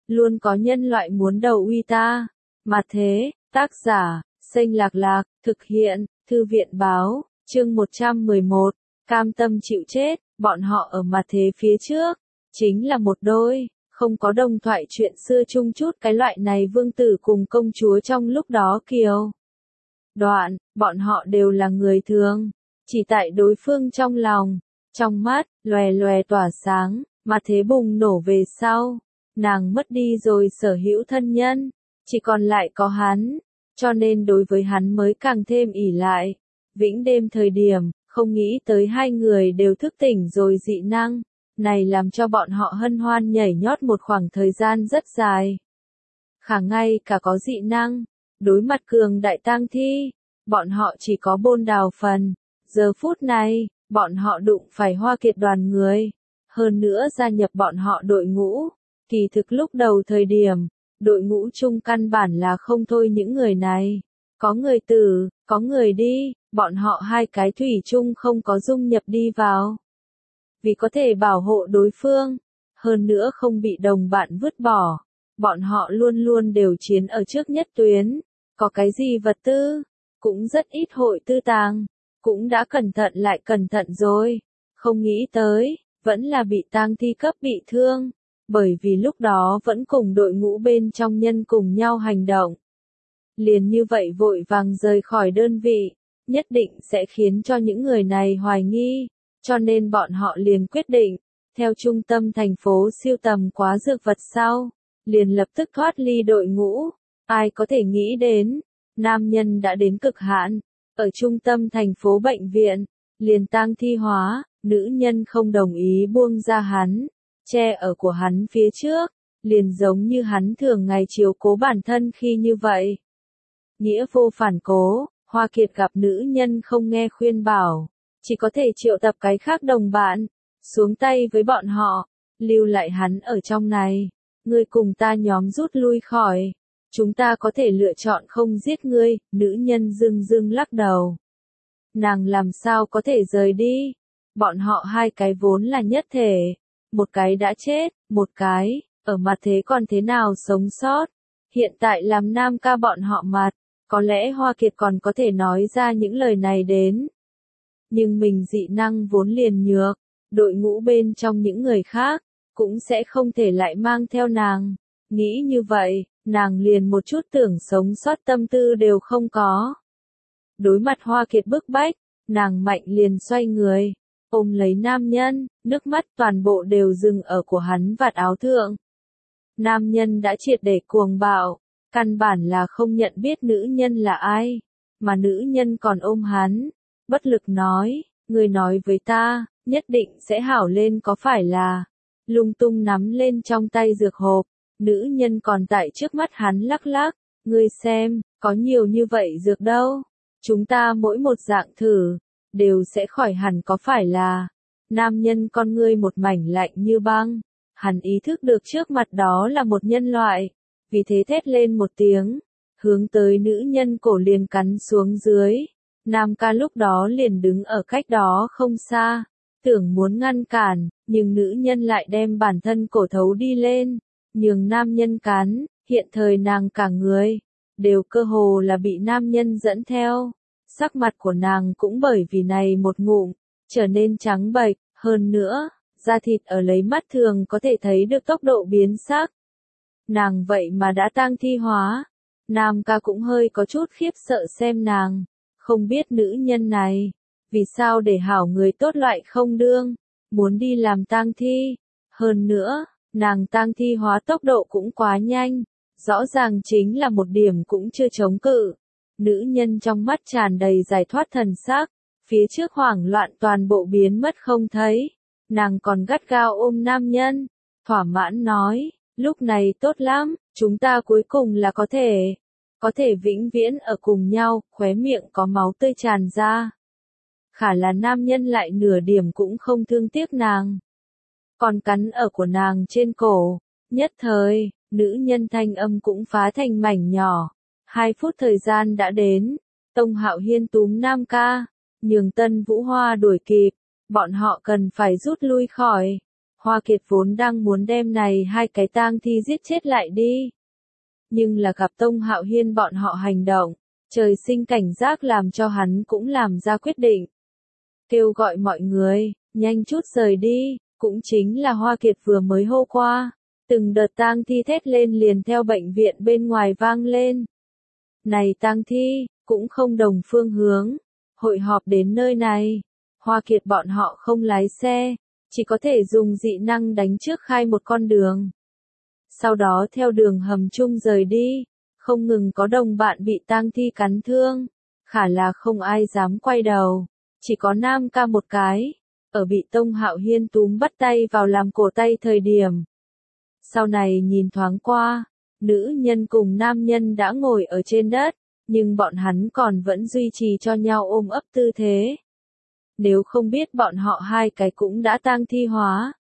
luôn có nhân loại muốn đầu uy ta. Mà thế, tác giả, Xanh Lạc Lạc, thực hiện, Thư viện Báo, chương 111, cam tâm chịu chết, bọn họ ở mặt thế phía trước, chính là một đôi, không có đồng thoại chuyện xưa chung chút cái loại này vương tử cùng công chúa trong lúc đó kiều. Đoạn, bọn họ đều là người thường, chỉ tại đối phương trong lòng, trong mắt, lòe lòe tỏa sáng, mà thế bùng nổ về sau, nàng mất đi rồi sở hữu thân nhân, chỉ còn lại có hắn, cho nên đối với hắn mới càng thêm ỷ lại. Vĩnh đêm thời điểm, không nghĩ tới hai người đều thức tỉnh rồi dị năng, này làm cho bọn họ hân hoan nhảy nhót một khoảng thời gian rất dài. Khả ngay cả có dị năng, đối mặt cường đại tang thi, bọn họ chỉ có bôn đào phần. Giờ phút này, bọn họ đụng phải Hoa Kiệt đoàn người, hơn nữa gia nhập bọn họ đội ngũ. Kỳ thực lúc đầu thời điểm, đội ngũ chung căn bản là không thôi những người này. Có người tử, có người đi, bọn họ hai cái thủy chung không có dung nhập đi vào. Vì có thể bảo hộ đối phương, hơn nữa không bị đồng bạn vứt bỏ, bọn họ luôn luôn đều chiến ở trước nhất tuyến. Có cái gì vật tư, cũng rất ít hội tư tàng, cũng đã cẩn thận lại cẩn thận rồi. Không nghĩ tới, vẫn là bị tang thi cấp bị thương, bởi vì lúc đó vẫn cùng đội ngũ bên trong nhân cùng nhau hành động. Liền như vậy vội vàng rời khỏi đơn vị, nhất định sẽ khiến cho những người này hoài nghi, cho nên bọn họ liền quyết định, theo trung tâm thành phố siêu tầm quá dược vật sau, liền lập tức thoát ly đội ngũ. Ai có thể nghĩ đến, nam nhân đã đến cực hạn, ở trung tâm thành phố bệnh viện, liền tang thi hóa, nữ nhân không đồng ý buông ra hắn, che ở của hắn phía trước, liền giống như hắn thường ngày chiếu cố bản thân khi như vậy. Nghĩa vô phản cố, Hoa Kiệt gặp nữ nhân không nghe khuyên bảo, chỉ có thể triệu tập cái khác đồng bạn, xuống tay với bọn họ, lưu lại hắn ở trong này. Ngươi cùng ta nhóm rút lui khỏi, chúng ta có thể lựa chọn không giết ngươi. Nữ nhân dưng dưng lắc đầu. Nàng làm sao có thể rời đi? Bọn họ hai cái vốn là nhất thể, một cái đã chết, một cái, ở mặt thế còn thế nào sống sót. Hiện tại làm nam ca bọn họ mặt, có lẽ Hoa Kiệt còn có thể nói ra những lời này đến. Nhưng mình dị năng vốn liền nhược, đội ngũ bên trong những người khác, cũng sẽ không thể lại mang theo nàng. Nghĩ như vậy, nàng liền một chút tưởng sống sót tâm tư đều không có. Đối mặt Hoa Kiệt bức bách, nàng mạnh liền xoay người, ôm lấy nam nhân, nước mắt toàn bộ đều dừng ở của hắn vạt áo thượng. Nam nhân đã triệt để cuồng bạo, căn bản là không nhận biết nữ nhân là ai, mà nữ nhân còn ôm hắn, bất lực nói, người nói với ta, nhất định sẽ hảo lên có phải là, lung tung nắm lên trong tay dược hộp, nữ nhân còn tại trước mắt hắn lắc lắc, ngươi xem, có nhiều như vậy dược đâu, chúng ta mỗi một dạng thử, đều sẽ khỏi hẳn có phải là, nam nhân con ngươi một mảnh lạnh như băng, hắn ý thức được trước mặt đó là một nhân loại, vì thế thét lên một tiếng, hướng tới nữ nhân cổ liền cắn xuống dưới. Nam ca lúc đó liền đứng ở cách đó không xa, tưởng muốn ngăn cản, nhưng nữ nhân lại đem bản thân cổ thấu đi lên, nhường nam nhân cắn, hiện thời nàng cả người, đều cơ hồ là bị nam nhân dẫn theo. Sắc mặt của nàng cũng bởi vì này một ngụm, trở nên trắng bệch, hơn nữa, da thịt ở lấy mắt thường có thể thấy được tốc độ biến sắc. Nàng vậy mà đã tang thi hóa, nam ca cũng hơi có chút khiếp sợ xem nàng. Không biết nữ nhân này, vì sao để hảo người tốt loại không đương, muốn đi làm tang thi. Hơn nữa, nàng tang thi hóa tốc độ cũng quá nhanh, rõ ràng chính là một điểm cũng chưa chống cự. Nữ nhân trong mắt tràn đầy giải thoát thần sắc, phía trước hoảng loạn toàn bộ biến mất không thấy. Nàng còn gắt gao ôm nam nhân, thỏa mãn nói, lúc này tốt lắm, chúng ta cuối cùng là có thể vĩnh viễn ở cùng nhau, khóe miệng có máu tươi tràn ra. Khả là nam nhân lại nửa điểm cũng không thương tiếc nàng. Còn cắn ở của nàng trên cổ, nhất thời, nữ nhân thanh âm cũng phá thành mảnh nhỏ. 2 phút thời gian đã đến, Tông Hạo Hiên túm nam ca, nhường Tân Vũ Hoa đuổi kịp, bọn họ cần phải rút lui khỏi. Hoa Kiệt vốn đang muốn đem này hai cái tang thi giết chết lại đi. Nhưng là gặp Tông Hạo Hiên bọn họ hành động, trời sinh cảnh giác làm cho hắn cũng làm ra quyết định. Kêu gọi mọi người, nhanh chút rời đi, cũng chính là Hoa Kiệt vừa mới hô qua. Từng đợt tang thi thét lên liền theo bệnh viện bên ngoài vang lên. Này tang thi, cũng không đồng phương hướng, hội họp đến nơi này. Hoa Kiệt bọn họ không lái xe, chỉ có thể dùng dị năng đánh trước khai một con đường. Sau đó theo đường hầm chung rời đi, không ngừng có đồng bạn bị tang thi cắn thương. Khả là không ai dám quay đầu, chỉ có Nam Ca một cái, ở bị Tông Hạo Hiên túm bắt tay vào làm cổ tay thời điểm. Sau này nhìn thoáng qua, nữ nhân cùng nam nhân đã ngồi ở trên đất, nhưng bọn hắn còn vẫn duy trì cho nhau ôm ấp tư thế. Nếu không biết bọn họ hai cái cũng đã tang thi hóa.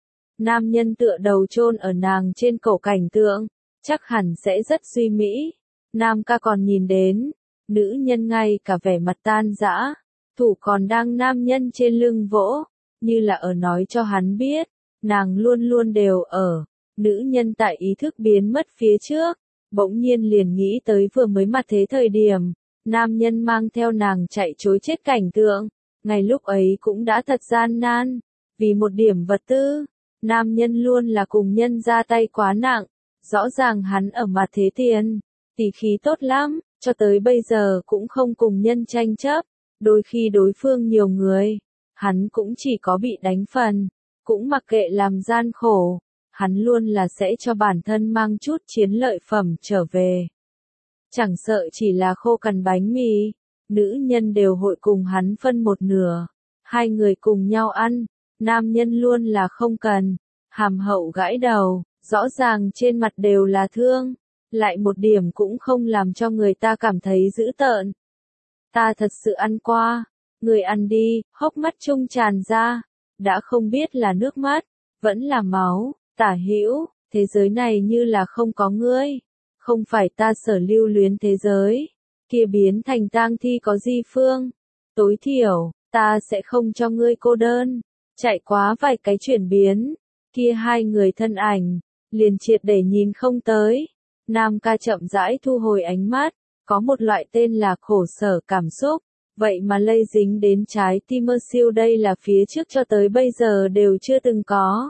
Nam nhân tựa đầu chôn ở nàng trên cổ cảnh tượng, chắc hẳn sẽ rất duy mỹ. Nam Ca còn nhìn đến, nữ nhân ngay cả vẻ mặt tan rã, thủ còn đang nam nhân trên lưng vỗ, như là ở nói cho hắn biết, nàng luôn luôn đều ở. Nữ nhân tại ý thức biến mất phía trước, bỗng nhiên liền nghĩ tới vừa mới mặt thế thời điểm, nam nhân mang theo nàng chạy trối chết cảnh tượng, ngày lúc ấy cũng đã thật gian nan, vì một điểm vật tư, nam nhân luôn là cùng nhân ra tay quá nặng, rõ ràng hắn ở mặt thế tiền, tỷ khí tốt lắm, cho tới bây giờ cũng không cùng nhân tranh chấp, đôi khi đối phương nhiều người, hắn cũng chỉ có bị đánh phần, cũng mặc kệ làm gian khổ. Hắn luôn là sẽ cho bản thân mang chút chiến lợi phẩm trở về. Chẳng sợ chỉ là khô cằn bánh mì, nữ nhân đều hội cùng hắn phân một nửa. Hai người cùng nhau ăn, nam nhân luôn là không cần. Hàm hậu gãi đầu, rõ ràng trên mặt đều là thương, lại một điểm cũng không làm cho người ta cảm thấy dữ tợn. Ta thật sự ăn qua, người ăn đi, hốc mắt trung tràn ra, đã không biết là nước mắt, vẫn là máu. Tả hữu, thế giới này như là không có ngươi, không phải ta sở lưu luyến thế giới, kia biến thành tang thi có gì phương, tối thiểu, ta sẽ không cho ngươi cô đơn, chạy quá vài cái chuyển biến, kia hai người thân ảnh, liền triệt để nhìn không tới, Nam Ca chậm rãi thu hồi ánh mắt, có một loại tên là khổ sở cảm xúc, vậy mà lây dính đến trái tim mơ siêu đây là phía trước cho tới bây giờ đều chưa từng có.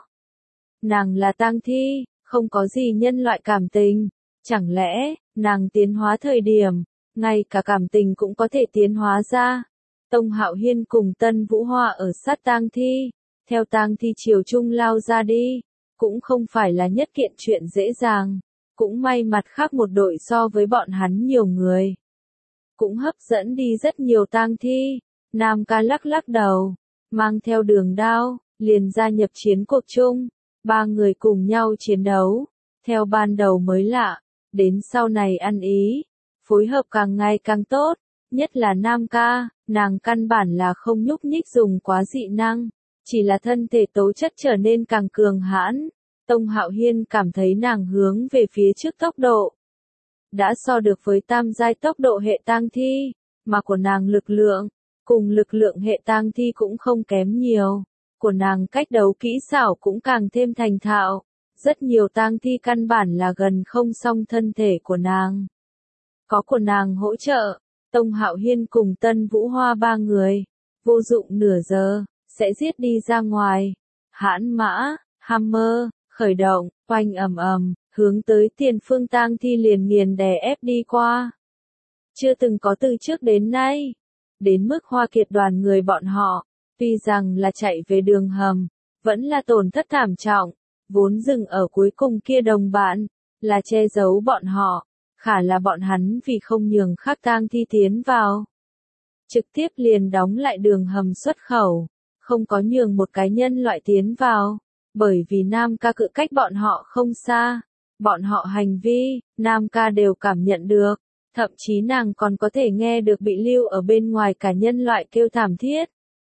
Nàng là tang thi, không có gì nhân loại cảm tình, chẳng lẽ, nàng tiến hóa thời điểm, ngay cả cảm tình cũng có thể tiến hóa ra. Tông Hạo Hiên cùng Tân Vũ Hoa ở sát tang thi, theo tang thi chiều chung lao ra đi, cũng không phải là nhất kiện chuyện dễ dàng, cũng may mặt khác một đội so với bọn hắn nhiều người. Cũng hấp dẫn đi rất nhiều tang thi, Nam Ca lắc lắc đầu, mang theo đường đao, liền gia nhập chiến cuộc chung. Ba người cùng nhau chiến đấu, theo ban đầu mới lạ, đến sau này ăn ý, phối hợp càng ngày càng tốt, nhất là Nam Ca, nàng căn bản là không nhúc nhích dùng quá dị năng, chỉ là thân thể tố chất trở nên càng cường hãn. Tông Hạo Hiên cảm thấy nàng hướng về phía trước tốc độ, đã so được với tam giai tốc độ hệ tang thi, mà của nàng lực lượng, cùng lực lượng hệ tang thi cũng không kém nhiều. Của nàng cách đấu kỹ xảo cũng càng thêm thành thạo, rất nhiều tang thi căn bản là gần không song thân thể của nàng. Có của nàng hỗ trợ, Tông Hạo Hiên cùng Tân Vũ Hoa ba người, vô dụng nửa giờ, sẽ giết đi ra ngoài. Hãn mã, Hammer, khởi động, oanh ầm ầm, hướng tới tiền phương tang thi liền nghiền đè ép đi qua. Chưa từng có từ trước đến nay, đến mức Hoa Kiệt đoàn người bọn họ. Tuy rằng là chạy về đường hầm, vẫn là tổn thất thảm trọng, vốn dừng ở cuối cùng kia đồng bạn, là che giấu bọn họ, khả là bọn hắn vì không nhường khác tang thi tiến vào. Trực tiếp liền đóng lại đường hầm xuất khẩu, không có nhường một cái nhân loại tiến vào, bởi vì Nam Ca cự cách bọn họ không xa, bọn họ hành vi, Nam Ca đều cảm nhận được, thậm chí nàng còn có thể nghe được bị lưu ở bên ngoài cả nhân loại kêu thảm thiết.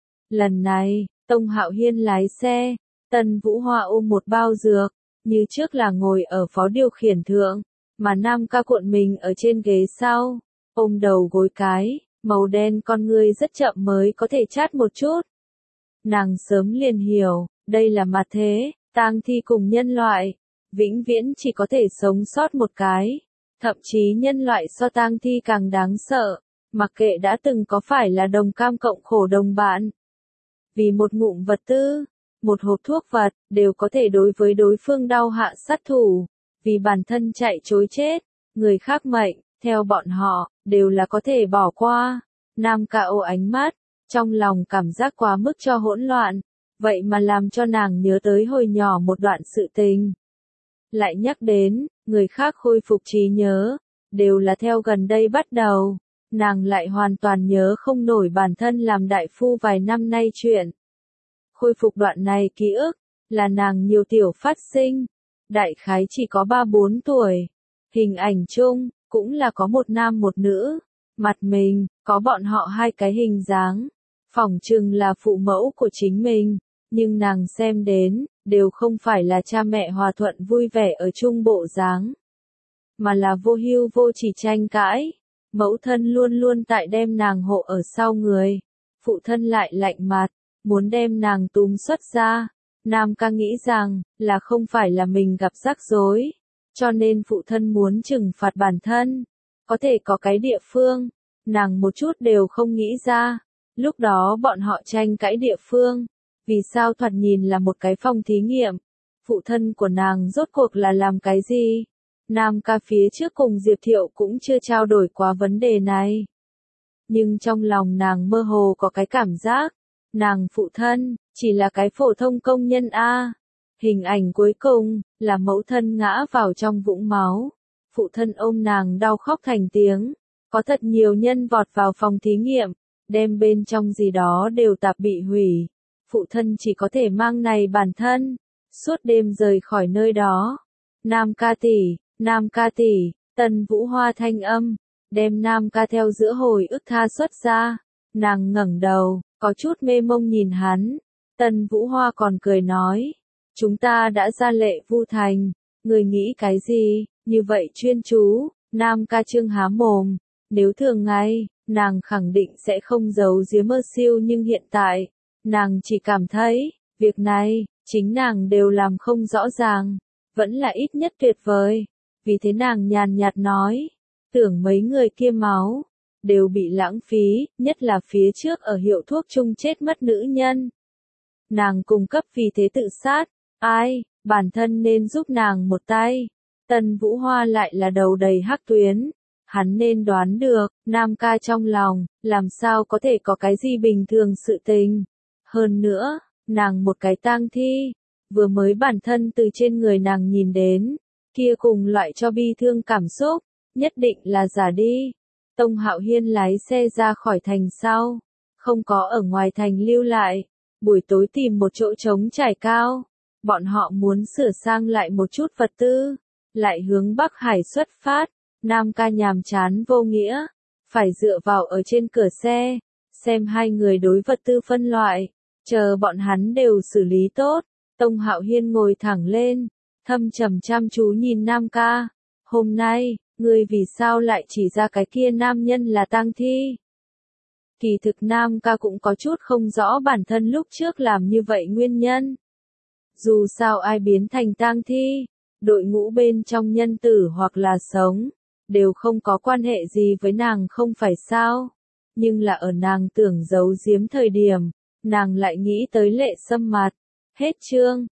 Lần này, Tông Hạo Hiên lái xe, Tân Vũ Hoa ôm một bao dược, như trước là ngồi ở phó điều khiển thượng, mà Nam Ca cuộn mình ở trên ghế sau, ôm đầu gối cái, màu đen con ngươi rất chậm mới có thể chát một chút. Nàng sớm liền hiểu, Đây là mặt thế, tang thi cùng nhân loại, vĩnh viễn chỉ có thể sống sót một cái. Thậm chí nhân loại so tang thi càng đáng sợ, mặc kệ đã từng có phải là đồng cam cộng khổ đồng bạn. Vì một ngụm vật tư, một hộp thuốc vật, đều có thể đối với đối phương đau hạ sát thủ. Vì bản thân chạy trối chết, người khác mệnh, theo bọn họ, đều là có thể bỏ qua. Nam Ca ô ánh mắt, trong lòng cảm giác quá mức cho hỗn loạn, vậy mà làm cho nàng nhớ tới hồi nhỏ một đoạn sự tình. Lại nhắc đến, người khác khôi phục trí nhớ, đều là theo gần đây bắt đầu, nàng lại hoàn toàn nhớ không nổi bản thân làm đại phu vài năm nay chuyện. Khôi phục đoạn này ký ức, là nàng nhiều tiểu phát sinh, đại khái chỉ có 3-4 tuổi, hình ảnh chung, cũng là có một nam một nữ, mặt mình, có bọn họ hai cái hình dáng, phỏng chừng là phụ mẫu của chính mình, nhưng nàng xem đến, đều không phải là cha mẹ hòa thuận vui vẻ ở chung bộ dáng, mà là vô hưu vô chỉ tranh cãi, mẫu thân luôn luôn tại đem nàng hộ ở sau người, phụ thân lại lạnh mặt, muốn đem nàng túm xuất ra. Nam Ca nghĩ rằng, là không phải là mình gặp rắc rối, cho nên phụ thân muốn trừng phạt bản thân, có thể có cái địa phương, nàng một chút đều không nghĩ ra, lúc đó bọn họ tranh cãi địa phương, vì sao thoạt nhìn là một cái phòng thí nghiệm, phụ thân của nàng rốt cuộc là làm cái gì? Nam Ca phía trước cùng Diệp Thiệu cũng chưa trao đổi qua vấn đề này. Nhưng trong lòng nàng mơ hồ có cái cảm giác, nàng phụ thân, chỉ là cái phổ thông công nhân A. Hình ảnh cuối cùng, là mẫu thân ngã vào trong vũng máu. Phụ thân ôm nàng đau khóc thành tiếng. Có thật nhiều nhân vọt vào phòng thí nghiệm, đem bên trong gì đó đều tạp bị hủy. Phụ thân chỉ có thể mang này bản thân, suốt đêm rời khỏi nơi đó. Nam ca tỷ, Tần Vũ Hoa thanh âm, đem Nam Ca theo giữa hồi ức tha xuất ra. Nàng ngẩng đầu, có chút mê mông nhìn hắn. Tần Vũ Hoa còn cười nói, chúng ta đã ra lệ Vu Thành, người nghĩ cái gì, như vậy chuyên chú. Nam Ca trương há mồm, nếu thường ngày, nàng khẳng định sẽ không giấu giếm mơ siêu, nhưng hiện tại, nàng chỉ cảm thấy, việc này, chính nàng đều làm không rõ ràng, vẫn là ít nhất tuyệt vời. Vì thế nàng nhàn nhạt nói, tưởng mấy người kia máu, đều bị lãng phí, nhất là phía trước ở hiệu thuốc chung chết mất nữ nhân. Nàng cung cấp vì thế tự sát, ai, bản thân nên giúp nàng một tay. Tần Vũ Hoa lại là đầu đầy hắc tuyến, hắn nên đoán được, Nam Ca trong lòng, làm sao có thể có cái gì bình thường sự tình. Hơn nữa, nàng một cái tang thi, vừa mới bản thân từ trên người nàng nhìn đến, kia cùng loại cho bi thương cảm xúc, nhất định là giả đi. Tông Hạo Hiên lái xe ra khỏi thành sau, không có ở ngoài thành lưu lại, buổi tối tìm một chỗ trống trải cao, bọn họ muốn sửa sang lại một chút vật tư, lại hướng Bắc Hải xuất phát. Nam Ca nhàm chán vô nghĩa, phải dựa vào ở trên cửa xe, xem hai người đối vật tư phân loại, chờ bọn hắn đều xử lý tốt. Tông Hạo Hiên ngồi thẳng lên, thâm trầm chăm chú nhìn Nam Ca, hôm nay, ngươi vì sao lại chỉ ra cái kia nam nhân là tang thi? Kỳ thực Nam Ca cũng có chút không rõ bản thân lúc trước làm như vậy nguyên nhân. Dù sao ai biến thành tang thi, đội ngũ bên trong nhân tử hoặc là sống, đều không có quan hệ gì với nàng không phải sao. Nhưng là ở nàng tưởng giấu giếm thời điểm, nàng lại nghĩ tới Lệ Sâm mặt. Hết chương.